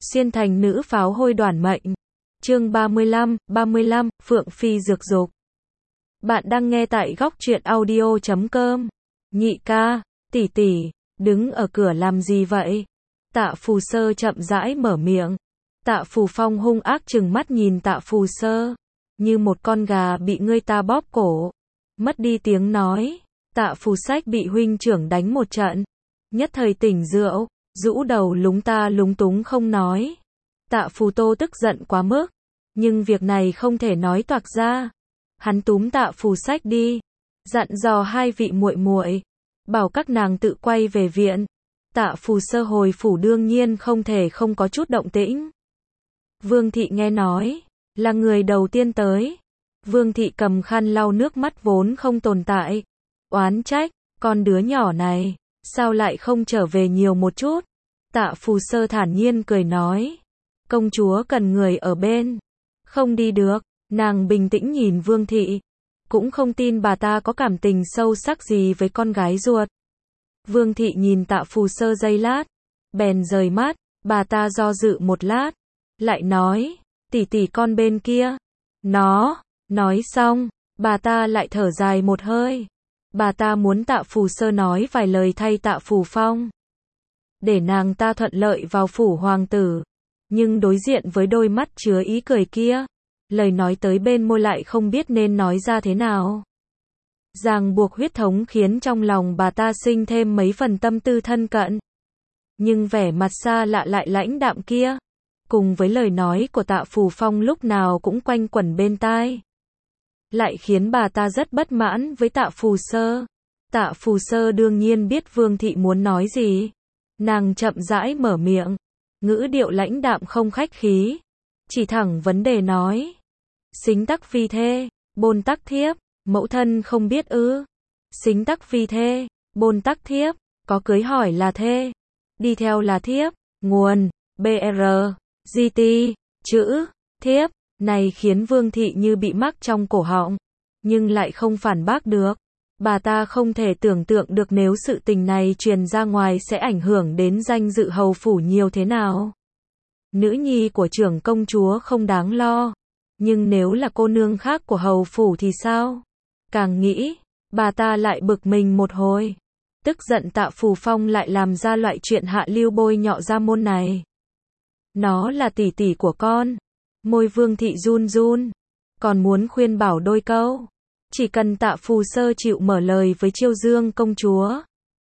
Xuyên thành nữ pháo hôi đoản mệnh. Chương 35, Phượng Phi dược dục. Bạn đang nghe tại góc truyện audio.com. Nhị ca, tỷ tỷ, đứng ở cửa làm gì vậy? Tạ Phù Sơ chậm rãi mở miệng. Tạ Phù Phong hung ác trừng mắt nhìn Tạ Phù Sơ, như một con gà bị người ta bóp cổ. Mất đi tiếng nói, Tạ Phù Sách bị huynh trưởng đánh một trận, nhất thời tỉnh rượu, rũ đầu lúng ta lúng túng không nói. Tạ Phù Tô tức giận quá mức, nhưng việc này không thể nói toạc ra. Hắn túm Tạ Phù Sách đi, dặn dò hai vị muội muội, bảo các nàng tự quay về viện. Tạ Phù Sơ hồi phủ đương nhiên không thể không có chút động tĩnh. Vương thị nghe nói, là người đầu tiên tới. Vương thị cầm khăn lau nước mắt vốn không tồn tại, oán trách, con đứa nhỏ này, sao lại không trở về nhiều một chút? Tạ Phù Sơ thản nhiên cười nói, công chúa cần người ở bên, không đi được. Nàng bình tĩnh nhìn Vương thị, cũng không tin bà ta có cảm tình sâu sắc gì với con gái ruột. Vương thị nhìn Tạ Phù Sơ giây lát, bèn rời mắt. Bà ta do dự một lát, lại nói, tỷ tỷ con bên kia. Nói xong, bà ta lại thở dài một hơi. Bà ta muốn Tạ Phù Sơ nói vài lời thay Tạ Phù Phong, để nàng ta thuận lợi vào phủ hoàng tử. Nhưng đối diện với đôi mắt chứa ý cười kia, lời nói tới bên môi lại không biết nên nói ra thế nào. Ràng buộc huyết thống khiến trong lòng bà ta sinh thêm mấy phần tâm tư thân cận. Nhưng vẻ mặt xa lạ lại lãnh đạm kia, cùng với lời nói của Tạ Phù Phong lúc nào cũng quanh quẩn bên tai, lại khiến bà ta rất bất mãn với Tạ Phù Sơ. Tạ Phù Sơ đương nhiên biết Vương thị muốn nói gì. Nàng chậm rãi mở miệng, ngữ điệu lãnh đạm không khách khí, chỉ thẳng vấn đề nói, xính tắc phi thê, bôn tắc thiếp, mẫu thân không biết ư? Xính tắc phi thê, bôn tắc thiếp, có cưới hỏi là thê, đi theo là thiếp. Nguồn, BR, GT, chữ, thiếp, này khiến Vương thị như bị mắc trong cổ họng, nhưng lại không phản bác được. Bà ta không thể tưởng tượng được nếu sự tình này truyền ra ngoài sẽ ảnh hưởng đến danh dự hầu phủ nhiều thế nào. Nữ nhi của trưởng công chúa không đáng lo, nhưng nếu là cô nương khác của hầu phủ thì sao? Càng nghĩ, bà ta lại bực mình một hồi. Tức giận Tạ Phù Phong lại làm ra loại chuyện hạ lưu bôi nhọ ra môn này. Nó là tỷ tỷ của con. Môi Vương thị run run, còn muốn khuyên bảo đôi câu. Chỉ cần Tạ Phù Sơ chịu mở lời với Chiêu Dương công chúa,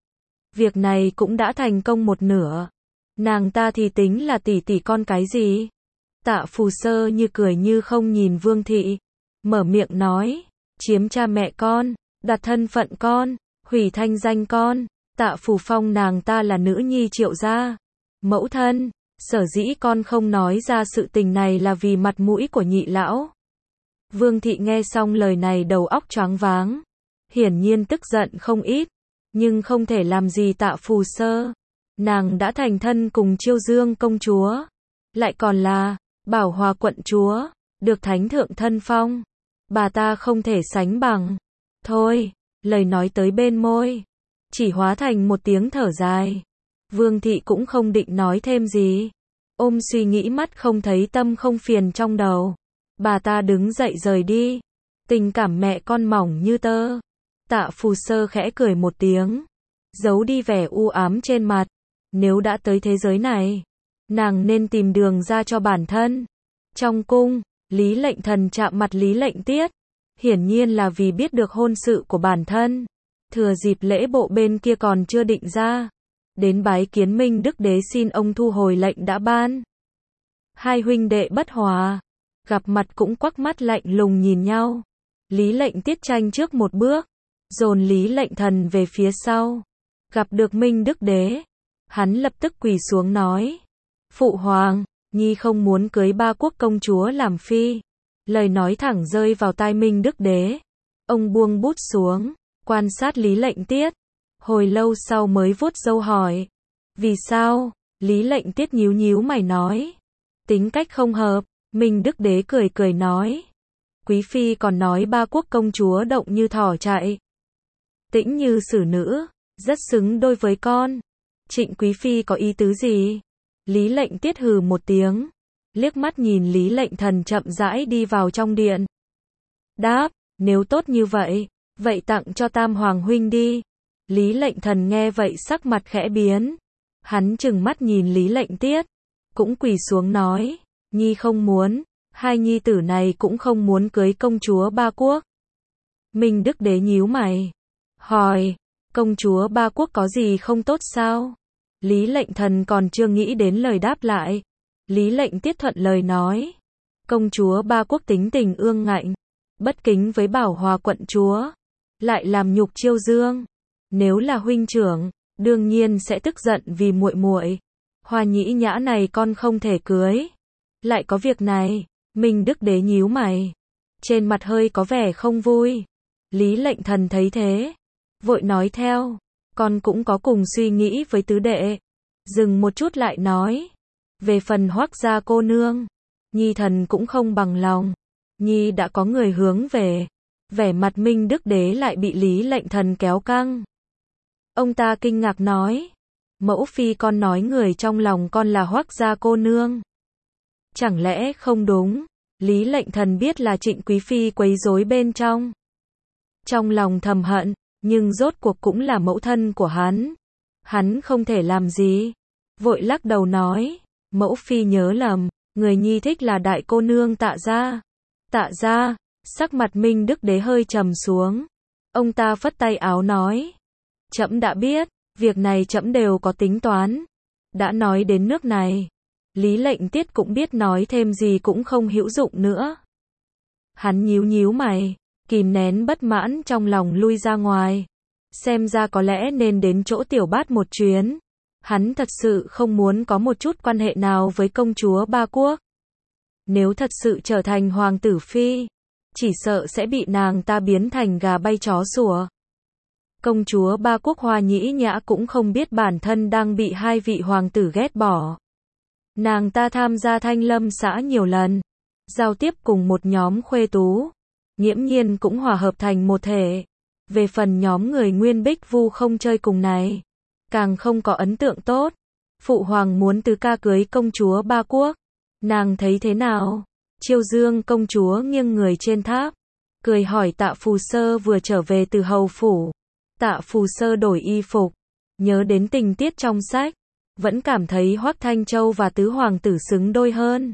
việc này cũng đã thành công một nửa. Nàng ta thì tính là tỷ tỷ con cái gì? Tạ Phù Sơ như cười như không nhìn Vương thị, mở miệng nói, chiếm cha mẹ con, đặt thân phận con, hủy thanh danh con. Tạ Phù Phong nàng ta là nữ nhi Triệu gia. Mẫu thân, sở dĩ con không nói ra sự tình này là vì mặt mũi của nhị lão. Vương thị nghe xong lời này đầu óc choáng váng, hiển nhiên tức giận không ít, nhưng không thể làm gì Tạ Phù Sơ. Nàng đã thành thân cùng Chiêu Dương công chúa, lại còn là Bảo Hòa quận chúa, được thánh thượng thân phong. Bà ta không thể sánh bằng. Thôi, lời nói tới bên môi, chỉ hóa thành một tiếng thở dài. Vương thị cũng không định nói thêm gì, ôm suy nghĩ mắt không thấy tâm không phiền trong đầu. Bà ta đứng dậy rời đi. Tình cảm mẹ con mỏng như tơ. Tạ Phù Sơ khẽ cười một tiếng, giấu đi vẻ u ám trên mặt. Nếu đã tới thế giới này, nàng nên tìm đường ra cho bản thân. Trong cung, Lý Lệnh Thần chạm mặt Lý Lệnh Tiết, hiển nhiên là vì biết được hôn sự của bản thân. Thừa dịp lễ bộ bên kia còn chưa định ra, đến bái kiến Minh Đức Đế xin ông thu hồi lệnh đã ban. Hai huynh đệ bất hòa, gặp mặt cũng quắc mắt lạnh lùng nhìn nhau. Lý Lệnh Tiết tranh trước một bước, dồn Lý Lệnh Thần về phía sau. Gặp được Minh Đức Đế, hắn lập tức quỳ xuống nói, phụ hoàng, nhi không muốn cưới ba quốc công chúa làm phi. Lời nói thẳng rơi vào tai Minh Đức Đế. Ông buông bút xuống, quan sát Lý Lệnh Tiết, hồi lâu sau mới vuốt râu hỏi, vì sao? Lý Lệnh Tiết nhíu nhíu mày nói, tính cách không hợp. Minh Đức Đế cười cười nói, quý phi còn nói ba quốc công chúa động như thỏ chạy, tĩnh như xử nữ, rất xứng đôi với con. Trịnh quý phi có ý tứ gì? Lý Lệnh Tiết hừ một tiếng, liếc mắt nhìn Lý Lệnh Thần chậm rãi đi vào trong điện. Đáp, nếu tốt như vậy, vậy tặng cho Tam Hoàng huynh đi. Lý Lệnh Thần nghe vậy sắc mặt khẽ biến. Hắn trừng mắt nhìn Lý Lệnh Tiết, cũng quỳ xuống nói, nhi không muốn, hai nhi tử này cũng không muốn cưới công chúa Ba Quốc. Minh Đức Đế nhíu mày, hỏi, công chúa Ba Quốc có gì không tốt sao? Lý Lệnh Thần còn chưa nghĩ đến lời đáp lại. Lý Lệnh Tiết thuận lời nói, công chúa Ba Quốc tính tình ương ngạnh, bất kính với Bảo Hòa quận chúa, lại làm nhục Chiêu Dương. Nếu là huynh trưởng, đương nhiên sẽ tức giận vì muội muội. Hoa Nhĩ Nhã này con không thể cưới. Lại có việc này, Minh Đức Đế nhíu mày, trên mặt hơi có vẻ không vui. Lý Lệnh Thần thấy thế, vội nói theo, con cũng có cùng suy nghĩ với tứ đệ. Dừng một chút lại nói, về phần Hoắc gia cô nương, nhi thần cũng không bằng lòng. Nhi đã có người hướng về. Vẻ mặt Minh Đức Đế lại bị Lý Lệnh Thần kéo căng. Ông ta kinh ngạc nói, mẫu phi con nói người trong lòng con là Hoắc gia cô nương. Chẳng lẽ không đúng? Lý Lệnh Thần biết là Trịnh Quý phi quấy rối bên trong. Trong lòng thầm hận, nhưng rốt cuộc cũng là mẫu thân của hắn. Hắn không thể làm gì. Vội lắc đầu nói, mẫu phi nhớ lầm, người nhi thích là đại cô nương Tạ gia. Tạ gia, sắc mặt Minh Đức Đế hơi trầm xuống. Ông ta phất tay áo nói, trẫm đã biết, việc này trẫm đều có tính toán. Đã nói đến nước này, Lý Lệnh Tiết cũng biết nói thêm gì cũng không hữu dụng nữa. Hắn nhíu nhíu mày, kìm nén bất mãn trong lòng lui ra ngoài. Xem ra có lẽ nên đến chỗ Tiểu Bát một chuyến. Hắn thật sự không muốn có một chút quan hệ nào với công chúa Ba Quốc. Nếu thật sự trở thành hoàng tử phi, chỉ sợ sẽ bị nàng ta biến thành gà bay chó sủa. Công chúa Ba Quốc Hoa Nhĩ Nhã cũng không biết bản thân đang bị hai vị hoàng tử ghét bỏ. Nàng ta tham gia Thanh Lâm xã nhiều lần, giao tiếp cùng một nhóm khuê tú, nghiễm nhiên cũng hòa hợp thành một thể. Về phần nhóm người Nguyên Bích Vu không chơi cùng này, càng không có ấn tượng tốt. Phụ hoàng muốn tứ ca cưới công chúa Ba Quốc, nàng thấy thế nào? Chiêu Dương công chúa nghiêng người trên tháp, cười hỏi Tạ Phù Sơ vừa trở về từ hầu phủ. Tạ Phù Sơ đổi y phục, nhớ đến tình tiết trong sách, vẫn cảm thấy Hoắc Thanh Châu và tứ hoàng tử xứng đôi hơn.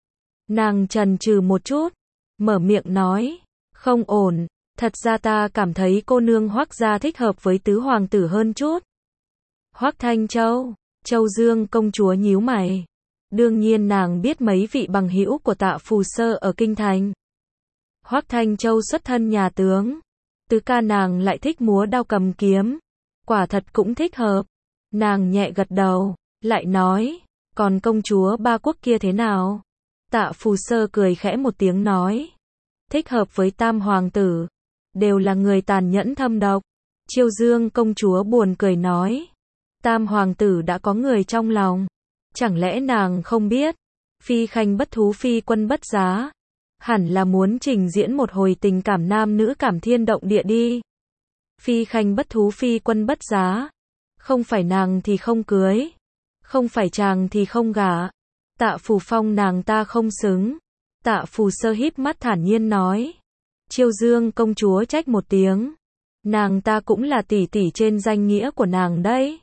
Nàng chần chừ một chút, mở miệng nói, không ổn, thật ra ta cảm thấy cô nương Hoắc gia thích hợp với tứ hoàng tử hơn chút. Hoắc Thanh Châu, Châu Dương công chúa nhíu mày. Đương nhiên nàng biết mấy vị bằng hữu của Tạ Phù Sơ ở kinh thành. Hoắc Thanh Châu xuất thân nhà tướng, tứ ca nàng lại thích múa đao cầm kiếm, quả thật cũng thích hợp. Nàng nhẹ gật đầu, lại nói, còn công chúa Ba Quốc kia thế nào? Tạ Phù Sơ cười khẽ một tiếng nói, thích hợp với tam hoàng tử, đều là người tàn nhẫn thâm độc. Chiêu Dương công chúa buồn cười nói, tam hoàng tử đã có người trong lòng, chẳng lẽ nàng không biết? Phi khanh bất thú phi quân bất giá, hẳn là muốn trình diễn một hồi tình cảm nam nữ cảm thiên động địa đi. Phi khanh bất thú phi quân bất giá, không phải nàng thì không cưới, không phải chàng thì không gả. Tạ Phù Phong nàng ta không xứng. Tạ Phù Sơ híp mắt thản nhiên nói. Chiêu Dương công chúa trách một tiếng, nàng ta cũng là tỷ tỷ trên danh nghĩa của nàng đấy.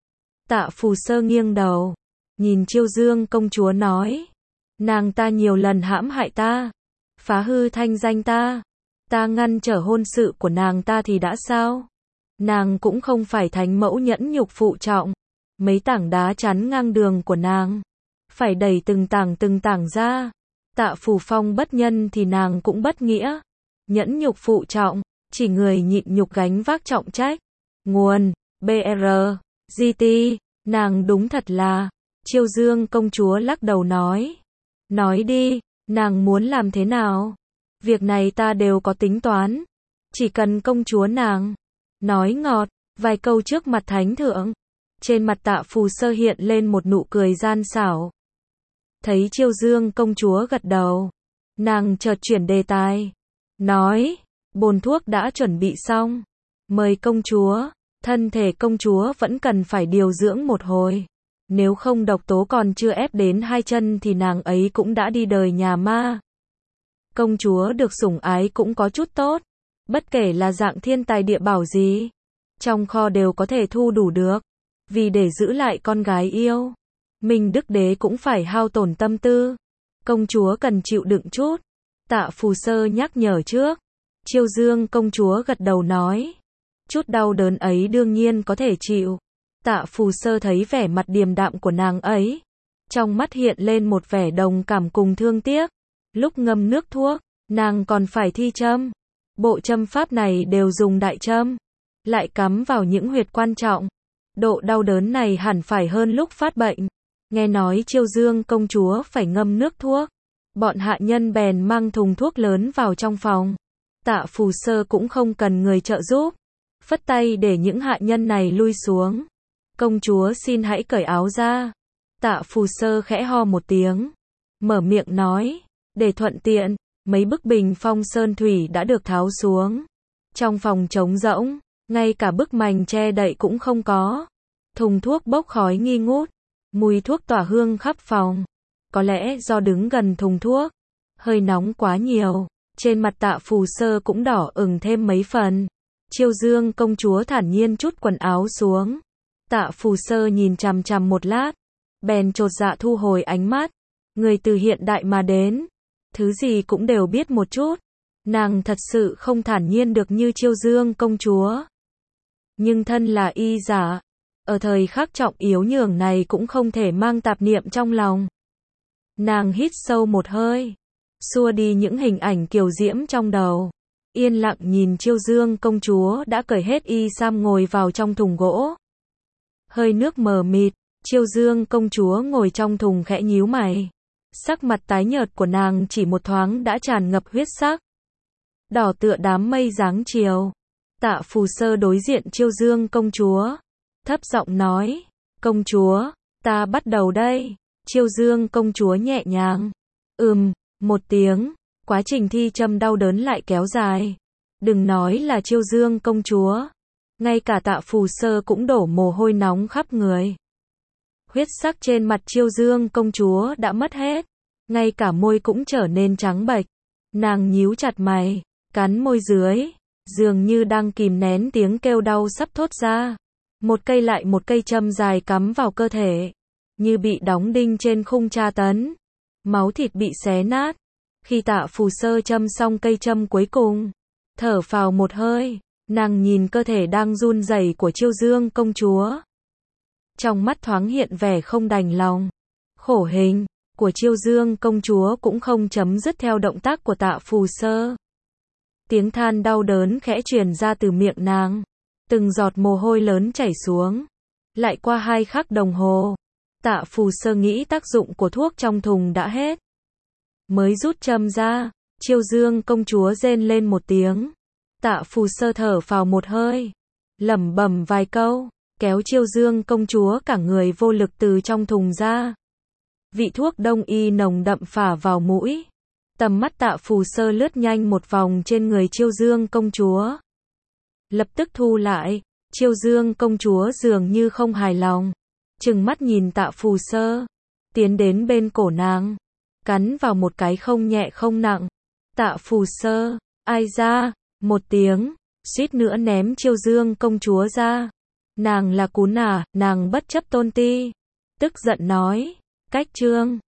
Tạ Phù Sơ nghiêng đầu, nhìn Chiêu Dương công chúa nói, nàng ta nhiều lần hãm hại ta, phá hư thanh danh ta, ta ngăn trở hôn sự của nàng ta thì đã sao? Nàng cũng không phải thánh mẫu nhẫn nhục phụ trọng, mấy tảng đá chắn ngang đường của nàng, phải đẩy từng tảng ra. Tạ Phù Phong bất nhân thì nàng cũng bất nghĩa, nhẫn nhục phụ trọng, chỉ người nhịn nhục gánh vác trọng trách. Nguồn, BR, GT, nàng đúng thật là. Chiêu Dương công chúa lắc đầu nói. Nói đi, nàng muốn làm thế nào? Việc này ta đều có tính toán, chỉ cần công chúa nàng nói ngọt vài câu trước mặt thánh thượng. Trên mặt Tạ Phù Sơ hiện lên một nụ cười gian xảo. Thấy Chiêu Dương công chúa gật đầu, nàng chợt chuyển đề tài, nói, bồn thuốc đã chuẩn bị xong, mời công chúa. Thân thể công chúa vẫn cần phải điều dưỡng một hồi, Nếu không độc tố còn chưa ép đến hai chân thì nàng ấy cũng đã đi đời nhà ma. Công chúa được sủng ái cũng có chút tốt. Bất kể là dạng thiên tài địa bảo gì, trong kho đều có thể thu đủ được. Vì để giữ lại con gái yêu, Minh Đức Đế cũng phải hao tổn tâm tư. Công chúa cần chịu đựng chút. Tạ Phù Sơ nhắc nhở trước. Chiêu Dương công chúa gật đầu nói. Chút đau đớn ấy đương nhiên có thể chịu. Tạ Phù Sơ thấy vẻ mặt điềm đạm của nàng ấy. Trong mắt hiện lên một vẻ đồng cảm cùng thương tiếc. Lúc ngâm nước thuốc, nàng còn phải thi châm. Bộ châm pháp này đều dùng đại châm, lại cắm vào những huyệt quan trọng. Độ đau đớn này hẳn phải hơn lúc phát bệnh. Nghe nói Chiêu Dương công chúa phải ngâm nước thuốc. Bọn hạ nhân bèn mang thùng thuốc lớn vào trong phòng. Tạ Phù Sơ cũng không cần người trợ giúp. Phất tay để những hạ nhân này lui xuống. Công chúa xin hãy cởi áo ra. Tạ Phù Sơ khẽ ho một tiếng. Mở miệng nói. Để thuận tiện, mấy bức bình phong sơn thủy đã được tháo xuống. Trong phòng trống rỗng, ngay cả bức mành che đậy cũng không có. Thùng thuốc bốc khói nghi ngút. Mùi thuốc tỏa hương khắp phòng. Có lẽ do đứng gần thùng thuốc, hơi nóng quá nhiều. Trên mặt Tạ Phù Sơ cũng đỏ ửng thêm mấy phần. Chiêu Dương công chúa thản nhiên trút quần áo xuống. Tạ Phù Sơ nhìn chằm chằm một lát, bèn chột dạ thu hồi ánh mắt. Người từ hiện đại mà đến, thứ gì cũng đều biết một chút. Nàng thật sự không thản nhiên được như Chiêu Dương công chúa. Nhưng thân là y giả, ở thời khắc trọng yếu nhường này cũng không thể mang tạp niệm trong lòng. Nàng hít sâu một hơi, xua đi những hình ảnh kiều diễm trong đầu. Yên lặng nhìn Chiêu Dương công chúa đã cởi hết y sam ngồi vào trong thùng gỗ. Hơi nước mờ mịt, Chiêu Dương công chúa ngồi trong thùng khẽ nhíu mày. Sắc mặt tái nhợt của nàng chỉ một thoáng đã tràn ngập huyết sắc. Đỏ tựa đám mây dáng chiều. Tạ Phù Sơ đối diện Chiêu Dương công chúa, thấp giọng nói, công chúa, ta bắt đầu đây. Chiêu Dương công chúa nhẹ nhàng, một tiếng, quá trình thi châm đau đớn lại kéo dài. Đừng nói là Chiêu Dương công chúa, ngay cả Tạ Phù Sơ cũng đổ mồ hôi nóng khắp người. Huyết sắc trên mặt Chiêu Dương công chúa đã mất hết, ngay cả môi cũng trở nên trắng bệch. Nàng nhíu chặt mày, cắn môi dưới, dường như đang kìm nén tiếng kêu đau sắp thốt ra. Một cây lại một cây châm dài cắm vào cơ thể, như bị đóng đinh trên khung tra tấn. Máu thịt bị xé nát. Khi Tạ Phù Sơ châm xong cây châm cuối cùng, thở phào một hơi, nàng nhìn cơ thể đang run rẩy của Chiêu Dương công chúa. Trong mắt thoáng hiện vẻ không đành lòng. Khổ hình của Chiêu Dương công chúa cũng không chấm dứt theo động tác của Tạ Phù Sơ. Tiếng than đau đớn khẽ truyền ra từ miệng nàng. Từng giọt mồ hôi lớn chảy xuống. Lại qua 2 khắc đồng hồ, Tạ Phù Sơ nghĩ tác dụng của thuốc trong thùng đã hết. Mới rút châm ra, Chiêu Dương công chúa rên lên một tiếng. Tạ Phù Sơ thở phào một hơi, lẩm bẩm vài câu, kéo Chiêu Dương công chúa cả người vô lực từ trong thùng ra. Vị thuốc đông y nồng đậm phả vào mũi. Tầm mắt Tạ Phù Sơ lướt nhanh một vòng trên người Chiêu Dương công chúa. Lập tức thu lại. Chiêu Dương công chúa dường như không hài lòng, trừng mắt nhìn Tạ Phù Sơ, tiến đến bên cổ nàng, cắn vào một cái không nhẹ không nặng. Tạ Phù Sơ, ai ra, một tiếng, suýt nữa ném Chiêu Dương công chúa ra. Nàng là cún à, nàng bất chấp tôn ti, tức giận nói, cách trương.